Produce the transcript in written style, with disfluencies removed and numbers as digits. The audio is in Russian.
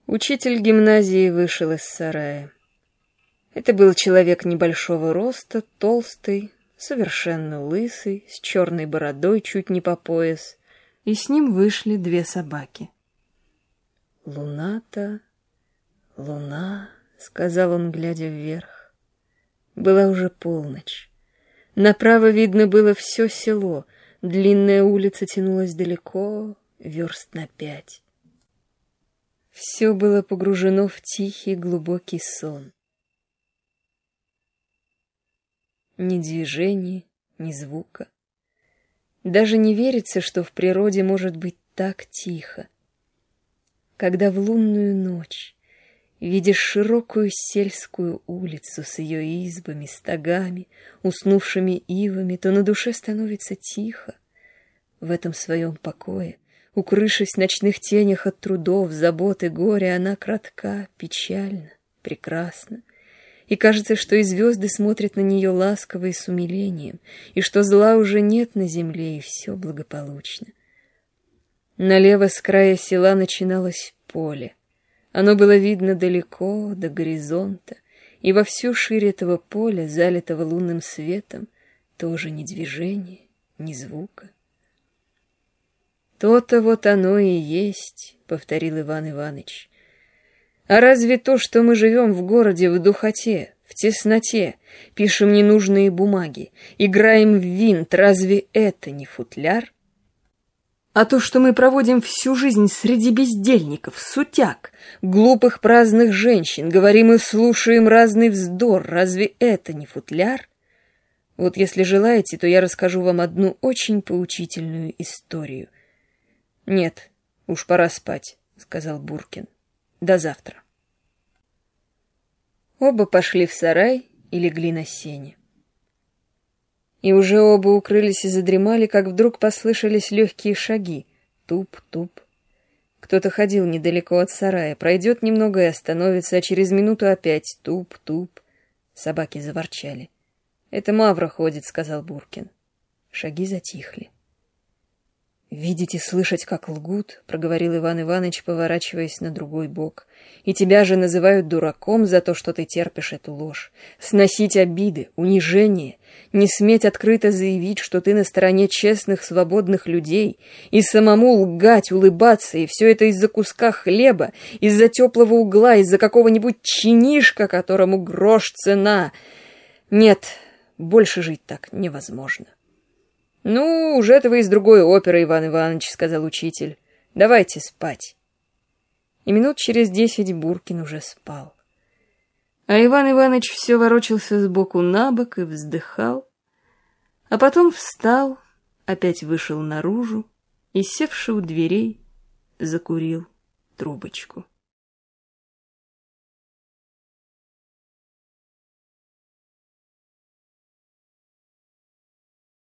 Учитель гимназии вышел из сарая. Это был человек небольшого роста, толстый, совершенно лысый, с черной бородой чуть не по пояс, и с ним вышли две собаки. «Луна-то, луна», — сказал он, глядя вверх. Была уже полночь. Направо видно было все село, длинная улица тянулась далеко, верст на 5. Все было погружено в тихий глубокий сон. Ни движения, ни звука. Даже не верится, что в природе может быть так тихо. Когда в лунную ночь видишь широкую сельскую улицу с ее избами, стогами, уснувшими ивами, то на душе становится тихо. В этом своем покое, укрывшись в ночных тенях от трудов, забот и горя, она кратка, печальна, прекрасна. И кажется, что и звезды смотрят на нее ласково и с умилением, и что зла уже нет на земле, и все благополучно. Налево с края села начиналось поле. Оно было видно далеко, до горизонта, и во всю ширь этого поля, залитого лунным светом, тоже ни движения, ни звука. «То-то вот оно и есть», — повторил Иван Иваныч. «А разве то, что мы живем в городе в духоте, в тесноте, пишем ненужные бумаги, играем в винт, разве это не футляр? А то, что мы проводим всю жизнь среди бездельников, сутяг, глупых праздных женщин, говорим и слушаем разный вздор, разве это не футляр? Вот если желаете, то я расскажу вам одну очень поучительную историю». «Нет, уж пора спать», — сказал Буркин. «До завтра». Оба пошли в сарай и легли на сене. И уже оба укрылись и задремали, как вдруг послышались легкие шаги. Туп-туп. Кто-то ходил недалеко от сарая, пройдет немного и остановится, а через минуту опять туп-туп. Собаки заворчали. «Это Мавра ходит», — сказал Буркин. Шаги затихли. «Видите, слышать, как лгут», — проговорил Иван Иваныч, поворачиваясь на другой бок. «И тебя же называют дураком за то, что ты терпишь эту ложь. Сносить обиды, унижение, не сметь открыто заявить, что ты на стороне честных, свободных людей, и самому лгать, улыбаться, и все это из-за куска хлеба, из-за теплого угла, из-за какого-нибудь чинишка, которому грош цена. Нет, больше жить так невозможно». «Ну, уж это вы из другой оперы, Иван Иванович», — сказал учитель. «Давайте спать». И минут через 10 Буркин уже спал. А Иван Иванович все ворочался сбоку на бок и вздыхал, а потом встал, опять вышел наружу и, севши у дверей, закурил трубочку.